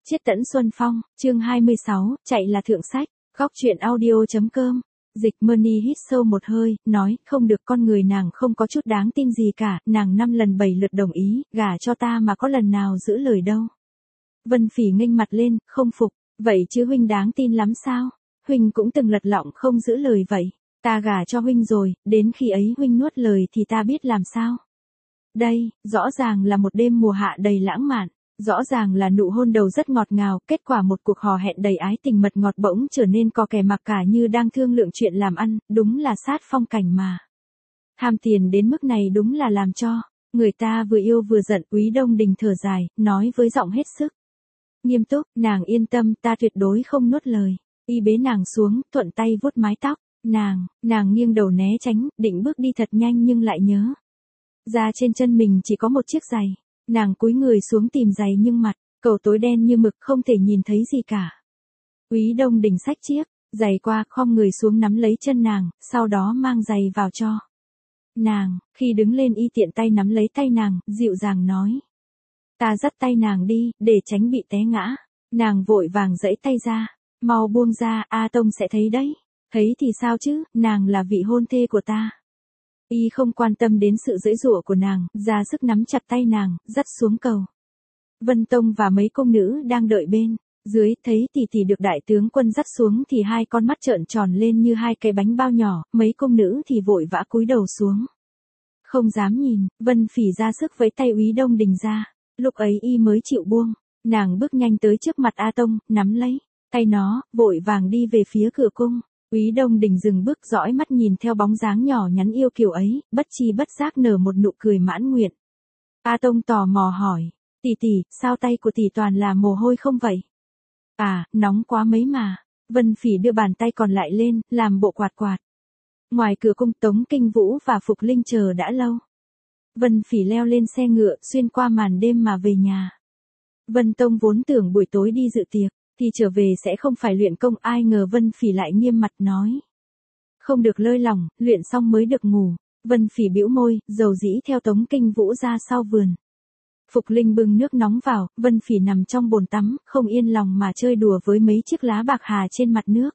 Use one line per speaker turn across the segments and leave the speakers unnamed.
Chiết Tẫn Xuân Phong, chương 26, chạy là thượng sách, góc truyện audio.com. Dịch Money hít sâu một hơi, nói, không được, con người nàng không có chút đáng tin gì cả, nàng 5 lần 7 lượt đồng ý, gả cho ta mà có lần nào giữ lời đâu. Vân Phỉ nghênh mặt lên, không phục, vậy chứ huynh đáng tin lắm sao? Huynh cũng từng lật lọng không giữ lời vậy, ta gả cho huynh rồi, đến khi ấy huynh nuốt lời thì ta biết làm sao? Đây, rõ ràng là một đêm mùa hạ đầy lãng mạn. Rõ ràng là nụ hôn đầu rất ngọt ngào, kết quả một cuộc hò hẹn đầy ái tình mật ngọt bỗng trở nên co kè mặc cả như đang thương lượng chuyện làm ăn, đúng là sát phong cảnh mà. Tham tiền đến mức này đúng là làm cho người ta vừa yêu vừa giận. Úy Đông Đình thở dài, nói với giọng hết sức nghiêm túc, nàng yên tâm, ta tuyệt đối không nuốt lời. Y bế nàng xuống, thuận tay vuốt mái tóc, nàng nghiêng đầu né tránh, định bước đi thật nhanh nhưng lại nhớ ra trên chân mình chỉ có một chiếc giày. Nàng cúi người xuống tìm giày nhưng mặt cầu tối đen như mực, không thể nhìn thấy gì cả. Úy Đông Đình xách chiếc giày qua, khom người xuống nắm lấy chân nàng, sau đó mang giày vào cho nàng. Khi đứng lên y tiện tay nắm lấy tay nàng, dịu dàng nói, ta dắt tay nàng đi, để tránh bị té ngã. Nàng vội vàng giãy tay ra, mau buông ra, A Tông sẽ thấy đấy. Thấy thì sao chứ, nàng là vị hôn thê của ta. Y không quan tâm đến sự giãy giụa của nàng, ra sức nắm chặt tay nàng, dắt xuống cầu. Vân Tông và mấy công nữ đang đợi bên dưới thấy tỷ được đại tướng quân dắt xuống thì hai con mắt trợn tròn lên như hai cái bánh bao nhỏ, mấy công nữ thì vội vã cúi đầu xuống. Không dám nhìn, Vân Phỉ ra sức với tay Úy Đông Đình ra, lúc ấy y mới chịu buông. Nàng bước nhanh tới trước mặt A Tông, nắm lấy tay nó, vội vàng đi về phía cửa cung. Úy Đông Đình dừng bước, dõi mắt nhìn theo bóng dáng nhỏ nhắn yêu kiều ấy, bất chi bất giác nở một nụ cười mãn nguyện. A Tông tò mò hỏi, tỷ, sao tay của tỷ toàn là mồ hôi không vậy? À, nóng quá mấy mà. Vân Phỉ đưa bàn tay còn lại lên, làm bộ quạt. Ngoài cửa cung, Tống Kinh Vũ và Phục Linh chờ đã lâu. Vân Phỉ leo lên xe ngựa, xuyên qua màn đêm mà về nhà. Vân Tông vốn tưởng buổi tối đi dự tiệc thì trở về sẽ không phải luyện công, ai ngờ Vân Phỉ lại nghiêm mặt nói, không được lơi lỏng, luyện xong mới được ngủ. Vân Phỉ bĩu môi, dầu dĩ theo Tống Kinh Vũ ra sau vườn. Phục Linh bưng nước nóng vào, Vân Phỉ nằm trong bồn tắm, không yên lòng mà chơi đùa với mấy chiếc lá bạc hà trên mặt nước.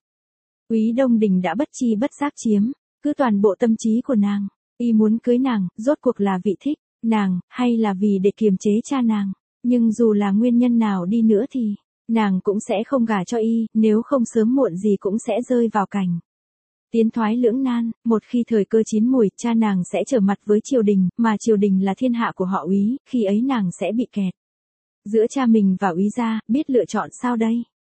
Úy Đông Đình đã bất chi bất giác chiếm cứ toàn bộ tâm trí của nàng. Y muốn cưới nàng, rốt cuộc là vì thích nàng, hay là vì để kiềm chế cha nàng. Nhưng dù là nguyên nhân nào đi nữa thì nàng cũng sẽ không gả cho y, nếu không sớm muộn gì cũng sẽ rơi vào cảnh tiến thoái lưỡng nan. Một khi thời cơ chín mùi, cha nàng sẽ trở mặt với triều đình, mà triều đình là thiên hạ của họ Úy, khi ấy nàng sẽ bị kẹt giữa cha mình và Úy gia, biết lựa chọn sao đây?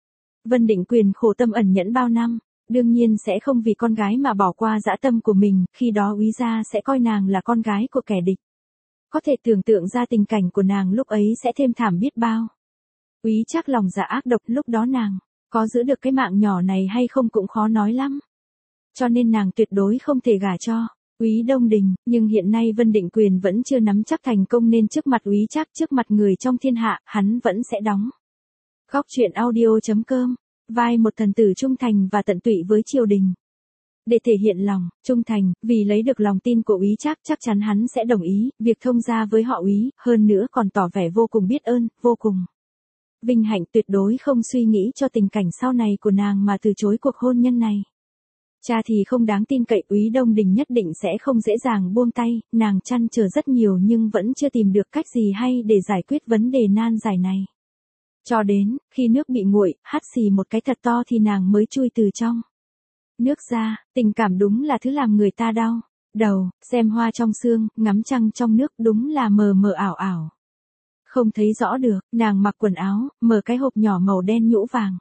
Vân Định Quyền khổ tâm ẩn nhẫn bao năm, đương nhiên sẽ không vì con gái mà bỏ qua dã tâm của mình, khi đó Úy gia sẽ coi nàng là con gái của kẻ địch. Có thể tưởng tượng ra tình cảnh của nàng lúc ấy sẽ thêm thảm biết bao. Úy Trác lòng dạ ác độc, lúc đó nàng có giữ được cái mạng nhỏ này hay không cũng khó nói lắm. Cho nên nàng tuyệt đối không thể gả cho Úy Đông Đình, nhưng hiện nay Vân Định Quyền vẫn chưa nắm chắc thành công nên trước mặt Úy Trác, trước mặt người trong thiên hạ, hắn vẫn sẽ đóng. Góc truyện audio.com, vai một thần tử trung thành và tận tụy với triều đình. Để thể hiện lòng trung thành, vì lấy được lòng tin của Úy Trác, chắc chắn hắn sẽ đồng ý việc thông gia với họ Úy, hơn nữa còn tỏ vẻ vô cùng biết ơn, vô cùng vinh hạnh, tuyệt đối không suy nghĩ cho tình cảnh sau này của nàng mà từ chối cuộc hôn nhân này. Cha thì không đáng tin cậy, Úy Đông Đình nhất định sẽ không dễ dàng buông tay. Nàng trăn trở rất nhiều nhưng vẫn chưa tìm được cách gì hay để giải quyết vấn đề nan giải này. Cho đến khi nước bị nguội, hắt xì một cái thật to thì nàng mới chui từ trong nước ra. Tình cảm đúng là thứ làm người ta đau đầu, xem hoa trong sương, ngắm trăng trong nước, đúng là mờ mờ ảo ảo. Không thấy rõ được. Nàng mặc quần áo, mở cái hộp nhỏ màu đen nhũ vàng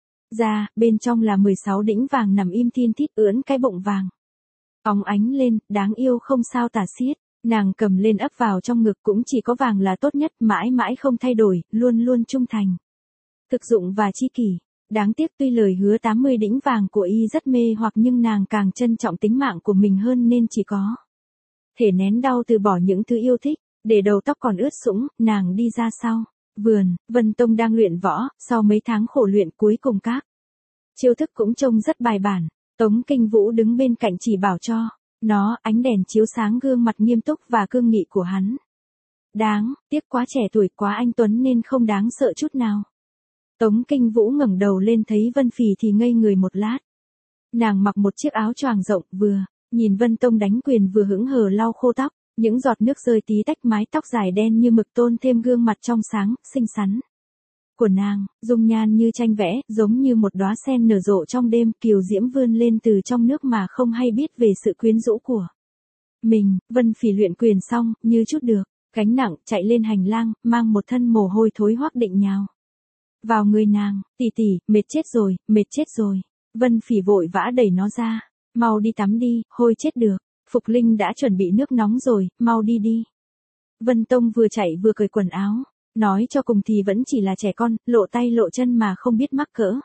ra, bên trong là 16 đĩnh vàng nằm im thin thít, ưỡn cái bụng vàng óng ánh lên, đáng yêu không sao tả xiết. Nàng cầm lên ấp vào trong ngực, cũng chỉ có vàng là tốt nhất, mãi mãi không thay đổi, luôn luôn trung thành, thực dụng và chi kỷ. Đáng tiếc tuy lời hứa 80 đĩnh vàng của y rất mê hoặc, nhưng nàng càng trân trọng tính mạng của mình hơn nên chỉ có thể nén đau từ bỏ những thứ yêu thích. Để đầu tóc còn ướt sũng, nàng đi ra sau vườn. Vân Tông đang luyện võ, sau mấy tháng khổ luyện cuối cùng các chiêu thức cũng trông rất bài bản. Tống Kinh Vũ đứng bên cạnh chỉ bảo cho nó, ánh đèn chiếu sáng gương mặt nghiêm túc và cương nghị của hắn. Đáng tiếc quá trẻ tuổi, quá anh tuấn nên không đáng sợ chút nào. Tống Kinh Vũ ngẩng đầu lên thấy Vân Phỉ thì ngây người một lát. Nàng mặc một chiếc áo choàng rộng, vừa nhìn Vân Tông đánh quyền vừa hững hờ lau khô tóc, những giọt nước rơi tí tách mái tóc dài đen như mực tôn thêm gương mặt trong sáng, xinh xắn của nàng, dung nhan như tranh vẽ, giống như một đóa sen nở rộ trong đêm, kiều diễm vươn lên từ trong nước mà không hay biết về sự quyến rũ của mình. Vân Phỉ luyện quyền xong, như chút được gánh nặng, chạy lên hành lang, mang một thân mồ hôi thối hoắc định nhào vào người nàng. Tỷ tỷ, mệt chết rồi, mệt chết rồi. Vân Phỉ vội vã đẩy nó ra. Mau đi tắm đi, hôi chết được. Phục Linh đã chuẩn bị nước nóng rồi, mau đi đi. Vân Tông vừa chạy vừa cởi quần áo. Nói cho cùng thì vẫn chỉ là trẻ con, lộ tay lộ chân mà không biết mắc cỡ.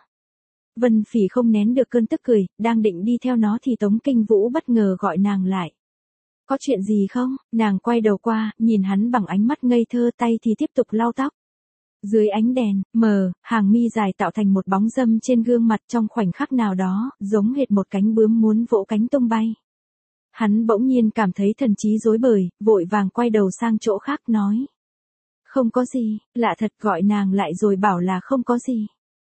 Vân Phỉ không nén được cơn tức cười, đang định đi theo nó thì Tống Kinh Vũ bất ngờ gọi nàng lại. Có chuyện gì không? Nàng quay đầu qua, nhìn hắn bằng ánh mắt ngây thơ, tay thì tiếp tục lau tóc. Dưới ánh đèn mờ, hàng mi dài tạo thành một bóng râm trên gương mặt, trong khoảnh khắc nào đó, giống hệt một cánh bướm muốn vỗ cánh tung bay. Hắn bỗng nhiên cảm thấy thần trí rối bời, vội vàng quay đầu sang chỗ khác nói. Không có gì, lạ thật, gọi nàng lại rồi bảo là không có gì.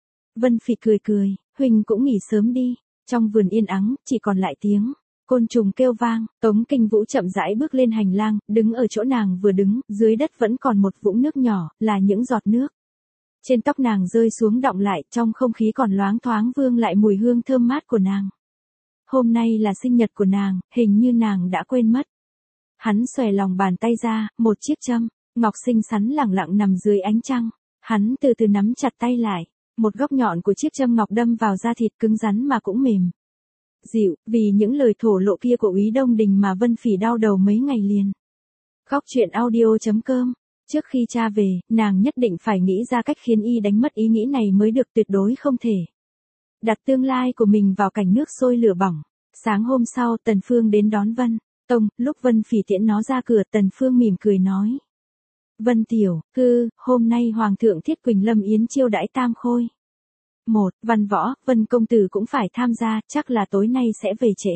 Vân Phỉ cười cười, huynh cũng nghỉ sớm đi. Trong vườn yên ắng, chỉ còn lại tiếng côn trùng kêu vang. Tống Kinh Vũ chậm rãi bước lên hành lang, đứng ở chỗ nàng vừa đứng, dưới đất vẫn còn một vũng nước nhỏ, là những giọt nước trên tóc nàng rơi xuống đọng lại, trong không khí còn loáng thoáng vương lại mùi hương thơm mát của nàng. Hôm nay là sinh nhật của nàng, hình như nàng đã quên mất. Hắn xòe lòng bàn tay ra, một chiếc châm ngọc xinh xắn lẳng lặng nằm dưới ánh trăng. Hắn từ từ nắm chặt tay lại, một góc nhọn của chiếc châm ngọc đâm vào da thịt cứng rắn mà cũng mềm dịu, vì những lời thổ lộ kia của Úy Đông Đình mà Vân Phỉ đau đầu mấy ngày liền. Góc truyện audio.com. Trước khi cha về, nàng nhất định phải nghĩ ra cách khiến y đánh mất ý nghĩ này mới được, tuyệt đối không thể đặt tương lai của mình vào cảnh nước sôi lửa bỏng. Sáng hôm sau, Tần Phương đến đón Vân Tông, lúc Vân Phỉ tiễn nó ra cửa, Tần Phương mỉm cười nói. Vân tiểu thư, hôm nay Hoàng thượng thiết Quỳnh Lâm Yến chiêu đãi tam khôi. Văn Võ, Vân công tử cũng phải tham gia, chắc là tối nay sẽ về trễ.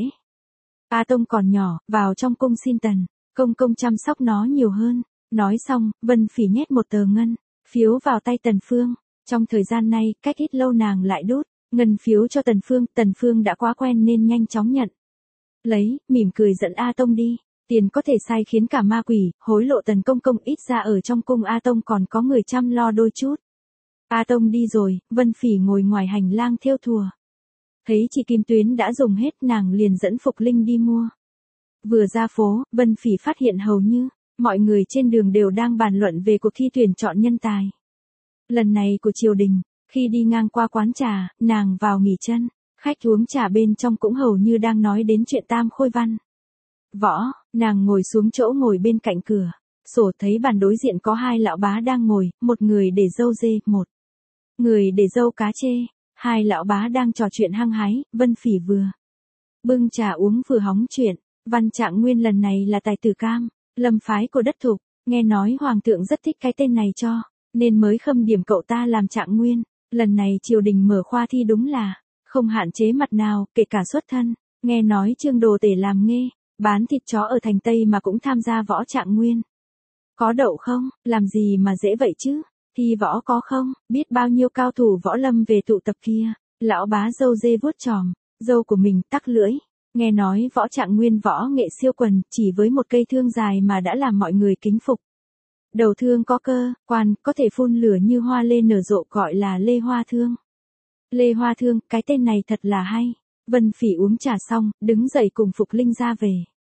A Tông còn nhỏ, vào trong cung xin Tần công chăm sóc nó nhiều hơn. Nói xong, Vân Phỉ nhét một tờ ngân phiếu vào tay Tần Phương. Trong thời gian này, cách ít lâu nàng lại đút ngân phiếu cho Tần Phương đã quá quen nên nhanh chóng nhận lấy, mỉm cười dẫn A Tông đi. Tiền có thể sai khiến cả ma quỷ, hối lộ Tần công công, ít ra ở trong cung A Tông còn có người chăm lo đôi chút. A Tông đi rồi, Vân Phỉ ngồi ngoài hành lang thêu thùa. Thấy chị Kim Tuyến đã dùng hết, nàng liền dẫn Phục Linh đi mua. Vừa ra phố, Vân Phỉ phát hiện hầu như mọi người trên đường đều đang bàn luận về cuộc thi tuyển chọn nhân tài lần này của triều đình. Khi đi ngang qua quán trà, nàng vào nghỉ chân, khách uống trà bên trong cũng hầu như đang nói đến chuyện tam khôi Văn Võ. Nàng ngồi xuống chỗ ngồi bên cạnh cửa sổ, thấy bàn đối diện có hai lão bá đang ngồi, một người để râu dê, một người để râu cá chê. Hai lão bá đang trò chuyện hăng hái. Vân Phỉ vừa bưng trà uống vừa hóng chuyện. Văn Trạng Nguyên lần này là tài tử Cam Lâm phái của đất Thục, nghe nói hoàng thượng rất thích cái tên này cho nên mới khâm điểm cậu ta làm Trạng Nguyên. Lần này triều đình mở khoa thi đúng là không hạn chế mặt nào, kể cả xuất thân. Nghe nói Trương Đồ Tể làm nghề bán thịt chó ở thành Tây mà cũng tham gia võ Trạng Nguyên. Có đậu không? Làm gì mà dễ vậy chứ? Thi võ có không? Biết bao nhiêu cao thủ võ lâm về tụ tập kia. Lão bá râu dê vuốt chòm râu của mình, tắc lưỡi. Nghe nói võ Trạng Nguyên võ nghệ siêu quần, chỉ với một cây thương dài mà đã làm mọi người kính phục. Đầu thương có cơ quan, có thể phun lửa như hoa lê nở rộ, gọi là Lê Hoa Thương. Lê Hoa Thương, cái tên này thật là hay. Vân Phỉ uống trà xong, đứng dậy cùng Phục Linh ra về.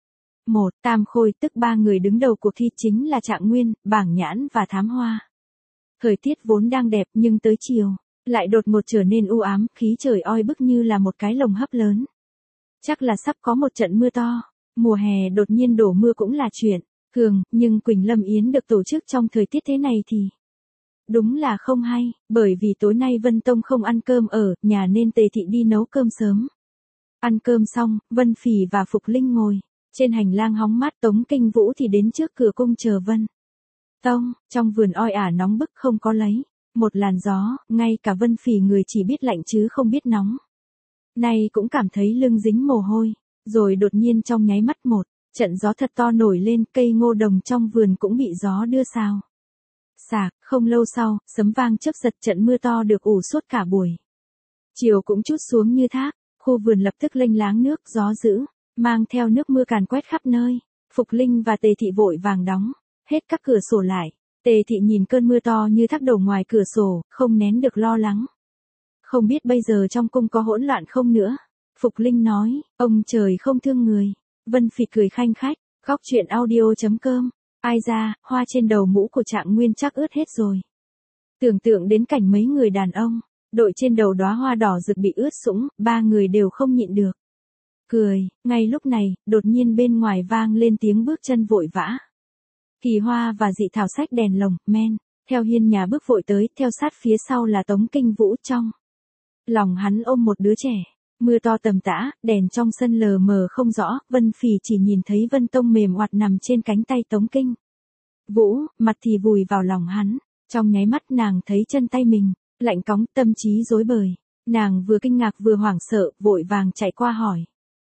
Tam khôi, tức ba người đứng đầu cuộc thi chính là Trạng Nguyên, Bảng Nhãn và Thám Hoa. Thời tiết vốn đang đẹp nhưng tới chiều lại đột ngột trở nên u ám, khí trời oi bức như là một cái lồng hấp lớn. Chắc là sắp có một trận mưa to. Mùa hè đột nhiên đổ mưa cũng là chuyện thường, nhưng Quỳnh Lâm Yến được tổ chức trong thời tiết thế này thì đúng là không hay, bởi vì tối nay Vân Tông không ăn cơm ở nhà nên Tề Thị đi nấu cơm sớm. Ăn cơm xong, Vân Phỉ và Phục Linh ngồi trên hành lang hóng mát. Tống Kinh Vũ thì đến trước cửa cung chờ Vân Tông. Trong vườn oi ả nóng bức, không có lấy một làn gió, ngay cả Vân Phỉ người chỉ biết lạnh chứ không biết nóng nay cũng cảm thấy lưng dính mồ hôi. Rồi đột nhiên trong nháy mắt một trận gió thật to nổi lên, cây ngô đồng trong vườn cũng bị gió đưa xào Sạc, không lâu sau, sấm vang chớp giật, trận mưa to được ủ suốt cả buổi. Chiều cũng trút xuống như thác, khu vườn lập tức lênh láng nước, gió dữ, mang theo nước mưa càn quét khắp nơi. Phục Linh và Tề Thị vội vàng đóng hết các cửa sổ lại. Tề Thị nhìn cơn mưa to như thác đổ ngoài cửa sổ, không nén được lo lắng. Không biết bây giờ trong cung có hỗn loạn không nữa. Phục Linh nói, ông trời không thương người. Vân Phỉ cười khanh khách, góc chuyện audio.com. Ai ra, hoa trên đầu mũ của Trạng Nguyên chắc ướt hết rồi. Tưởng tượng đến cảnh mấy người đàn ông, đội trên đầu đóa hoa đỏ rực bị ướt sũng, ba người đều không nhịn được. Cười, ngay lúc này, đột nhiên bên ngoài vang lên tiếng bước chân vội vã. Kỳ Hoa và Dị Thảo xách đèn lồng, men, theo hiên nhà bước vội tới, theo sát phía sau là Tống Kinh Vũ. Trong lòng hắn ôm một đứa trẻ. Mưa to tầm tã, đèn trong sân lờ mờ không rõ, Vân Phỉ chỉ nhìn thấy Vân Tông mềm oặt nằm trên cánh tay Tống Kinh Vũ, mặt thì vùi vào lòng hắn. Trong nháy mắt nàng thấy chân tay mình lạnh cóng, tâm trí rối bời. Nàng vừa kinh ngạc vừa hoảng sợ, vội vàng chạy qua hỏi.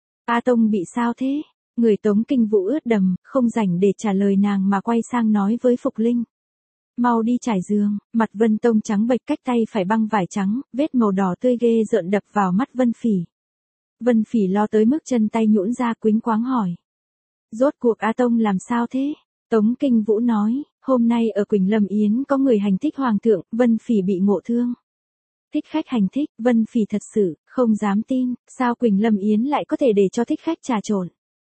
A Tông bị sao thế? Người Tống Kinh Vũ ướt đầm, không rảnh để trả lời nàng mà quay sang nói với Phục Linh. Mau đi trải giường. Mặt Vân Tông trắng bệch, cách tay phải băng vải trắng, vết màu đỏ tươi ghê rợn đập vào mắt Vân Phỉ. Vân Phỉ lo tới mức chân tay nhũn ra, quýnh quáng hỏi. Rốt cuộc A Tông làm sao thế? Tống Kinh Vũ nói, hôm nay ở Quỳnh Lâm Yến có người hành thích hoàng thượng, Vân Phỉ bị ngộ thương. Thích khách hành thích, Vân Phỉ thật sự không dám tin, sao Quỳnh Lâm Yến lại có thể để cho thích khách trà trộn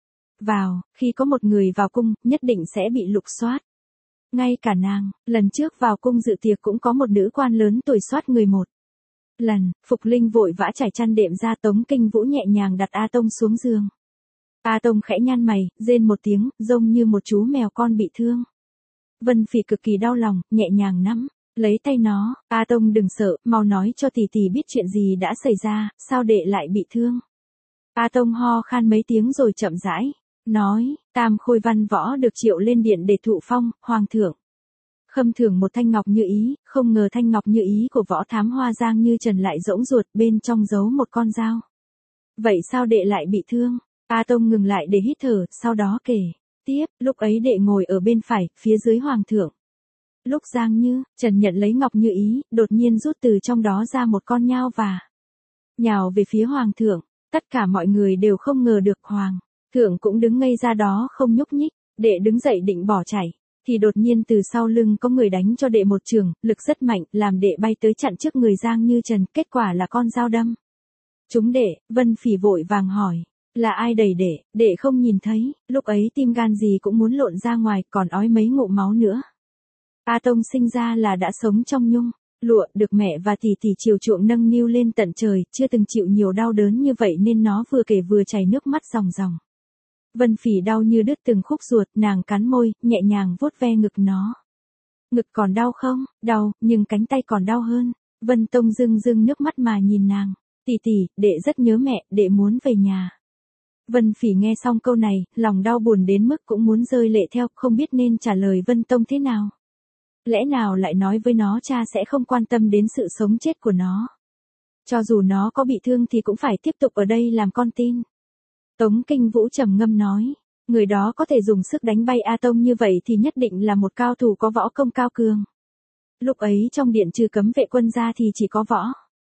vào, khi có một người vào cung, nhất định sẽ bị lục soát. Ngay cả nàng, lần trước vào cung dự tiệc cũng có một nữ quan lớn tuổi soát người một lần. Phục Linh vội vã trải chăn đệm ra. Tống Kinh Vũ nhẹ nhàng đặt A Tông xuống giường. A Tông khẽ nhăn mày, rên một tiếng, giống như một chú mèo con bị thương. Vân Phỉ cực kỳ đau lòng, nhẹ nhàng nắm lấy tay nó. A Tông đừng sợ, mau nói cho tỷ tỷ biết chuyện gì đã xảy ra, sao đệ lại bị thương. A Tông ho khan mấy tiếng rồi chậm rãi nói, Tam Khôi Văn Võ được triệu lên điện để thụ phong, hoàng thượng khâm thưởng một thanh ngọc như ý, không ngờ thanh ngọc như ý của Võ Thám Hoa Giang Như Trần lại rỗng ruột, bên trong giấu một con dao. Vậy sao đệ lại bị thương? A Tông ngừng lại để hít thở, sau đó kể tiếp, lúc ấy đệ ngồi ở bên phải, phía dưới hoàng thượng. Lúc Giang Như Trần nhận lấy ngọc như ý, đột nhiên rút từ trong đó ra một con nhao và nhào về phía hoàng thượng. Tất cả mọi người đều không ngờ được hoàng thượng cũng đứng ngây ra đó không nhúc nhích. Đệ đứng dậy định bỏ chạy, thì đột nhiên từ sau lưng có người đánh cho đệ một chưởng, lực rất mạnh, làm đệ bay tới chặn trước người Giang Như Trần, kết quả là con dao đâm trúng đệ. Vân Phỉ vội vàng hỏi, là ai đẩy đệ? Đệ không nhìn thấy, lúc ấy tim gan gì cũng muốn lộn ra ngoài, còn ói mấy ngụm máu nữa. A Tông sinh ra là đã sống trong nhung lụa, được mẹ và tỷ tỷ chiều chuộng nâng niu lên tận trời, chưa từng chịu nhiều đau đớn như vậy nên nó vừa kể vừa chảy nước mắt ròng ròng. Vân Phỉ đau như đứt từng khúc ruột, nàng cắn môi, nhẹ nhàng vuốt ve ngực nó. Ngực còn đau không? Đau, nhưng cánh tay còn đau hơn. Vân Tông rưng rưng nước mắt mà nhìn nàng. Tỷ tỷ, đệ rất nhớ mẹ, đệ muốn về nhà. Vân Phỉ nghe xong câu này, lòng đau buồn đến mức cũng muốn rơi lệ theo, không biết nên trả lời Vân Tông thế nào. Lẽ nào lại nói với nó cha sẽ không quan tâm đến sự sống chết của nó. Cho dù nó có bị thương thì cũng phải tiếp tục ở đây làm con tin. Tống Kinh Vũ trầm ngâm nói, người đó có thể dùng sức đánh bay A Tông như vậy thì nhất định là một cao thủ có võ công cao cường. Lúc ấy trong điện trừ Cấm Vệ Quân ra thì chỉ có Võ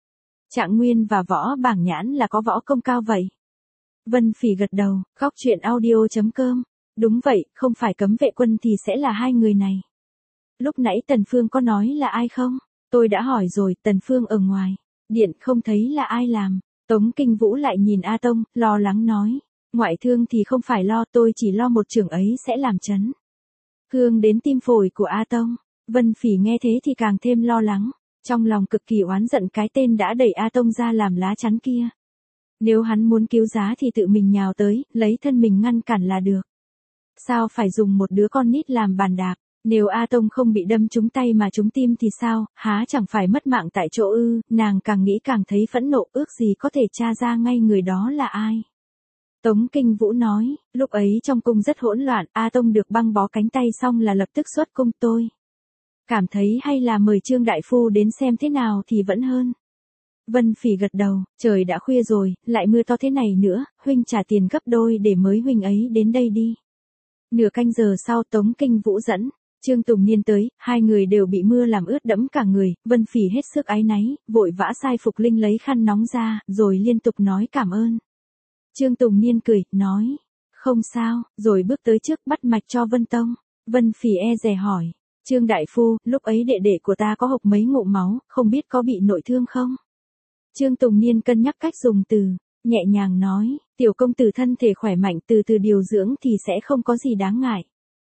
Trạng Nguyên và Võ Bảng Nhãn là có võ công cao vậy. Vân Phỉ gật đầu, góc chuyện audio.com. Đúng vậy, không phải Cấm Vệ Quân thì sẽ là hai người này. Lúc nãy Tần Phương có nói là ai không? Tôi đã hỏi rồi, Tần Phương ở ngoài điện không thấy là ai làm. Tống Kinh Vũ lại nhìn A Tông, lo lắng nói, ngoại thương thì không phải lo, tôi chỉ lo một chưởng ấy sẽ làm chấn thương đến tim phổi của A Tông. Vân Phỉ nghe thế thì càng thêm lo lắng, trong lòng cực kỳ oán giận cái tên đã đẩy A Tông ra làm lá chắn kia. Nếu hắn muốn cứu giá thì tự mình nhào tới, lấy thân mình ngăn cản là được. Sao phải dùng một đứa con nít làm bàn đạp? Nếu A Tông không bị đâm trúng tay mà trúng tim thì sao, há chẳng phải mất mạng tại chỗ ư? Nàng càng nghĩ càng thấy phẫn nộ, ước gì có thể tra ra ngay người đó là ai. Tống Kinh Vũ nói, lúc ấy trong cung rất hỗn loạn, A Tông được băng bó cánh tay xong là lập tức xuất cung. Tôi cảm thấy hay là mời Trương Đại Phu đến xem thế nào thì vẫn hơn. Vân Phỉ gật đầu, trời đã khuya rồi, lại mưa to thế này nữa, huynh trả tiền gấp đôi để mới huynh ấy đến đây đi. Nửa canh giờ sau Tống Kinh Vũ dẫn Trương Tùng Niên tới, hai người đều bị mưa làm ướt đẫm cả người, Vân Phỉ hết sức áy náy, vội vã sai Phục Linh lấy khăn nóng ra, rồi liên tục nói cảm ơn. Trương Tùng Niên cười, nói, không sao, rồi bước tới trước bắt mạch cho Vân Tông. Vân Phỉ e dè hỏi, Trương đại phu, lúc ấy đệ đệ của ta có hộc mấy ngụm máu, không biết có bị nội thương không? Trương Tùng Niên cân nhắc cách dùng từ, nhẹ nhàng nói, tiểu công tử thân thể khỏe mạnh từ từ điều dưỡng thì sẽ không có gì đáng ngại.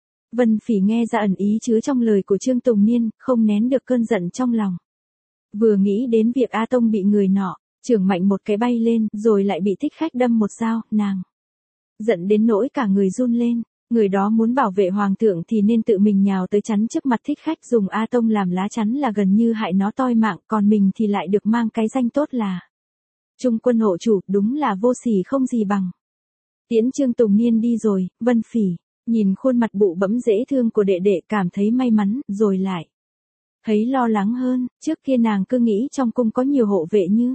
Vân Phỉ nghe ra ẩn ý chứa trong lời của Trương Tùng Niên, không nén được cơn giận trong lòng. Vừa nghĩ đến việc A Tông bị người nọ, chưởng mạnh một cái bay lên, rồi lại bị Thích Khách đâm một dao, nàng giận đến nỗi cả người run lên. Người đó muốn bảo vệ hoàng thượng thì nên tự mình nhào tới chắn trước mặt Thích Khách, dùng A Tông làm lá chắn là gần như hại nó toi mạng, còn mình thì lại được mang cái danh tốt là Trung quân hộ chủ, đúng là vô sỉ không gì bằng. Tiễn Trương Tùng Niên đi rồi, Vân Phỉ nhìn khuôn mặt bụ bẫm dễ thương của đệ đệ cảm thấy may mắn, rồi lại thấy lo lắng hơn. Trước kia nàng cứ nghĩ trong cung có nhiều hộ vệ như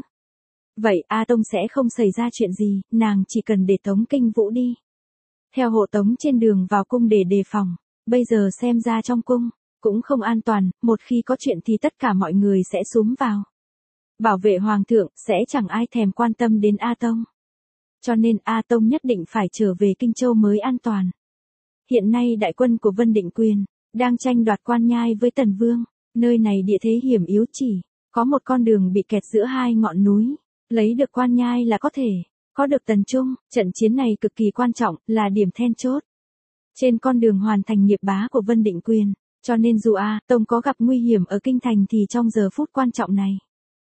vậy A Tông sẽ không xảy ra chuyện gì, nàng chỉ cần để Tống Kinh Vũ đi theo hộ tống trên đường vào cung để đề phòng. Bây giờ xem ra trong cung cũng không an toàn, một khi có chuyện thì tất cả mọi người sẽ xúm vào bảo vệ hoàng thượng, sẽ chẳng ai thèm quan tâm đến A Tông. Cho nên A Tông nhất định phải trở về Kinh Châu mới an toàn. Hiện nay đại quân của Vân Định Quyền đang tranh đoạt Quan Nhai với Tần Vương, nơi này địa thế hiểm yếu, chỉ có một con đường bị kẹt giữa hai ngọn núi, lấy được Quan Nhai là có thể có được Tần Trung. Trận chiến này cực kỳ quan trọng, là điểm then chốt trên con đường hoàn thành nghiệp bá của Vân Định Quyền, cho nên dù A Tông có gặp nguy hiểm ở kinh thành thì trong giờ phút quan trọng này,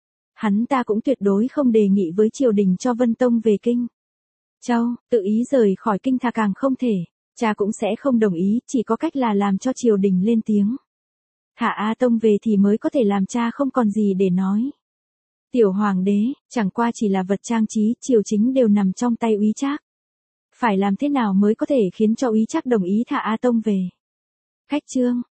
hắn ta cũng tuyệt đối không đề nghị với triều đình cho Vân Tông về Kinh Châu, tự ý rời khỏi kinh thà càng không thể. Cha cũng sẽ không đồng ý, chỉ có cách là làm cho triều đình lên tiếng thả A Tông về thì mới có thể làm cha không còn gì để nói. Tiểu hoàng đế, chẳng qua chỉ là vật trang trí, triều chính đều nằm trong tay Úy Trác. Phải làm thế nào mới có thể khiến cho Úy Trác đồng ý thả A Tông về? Khách Trương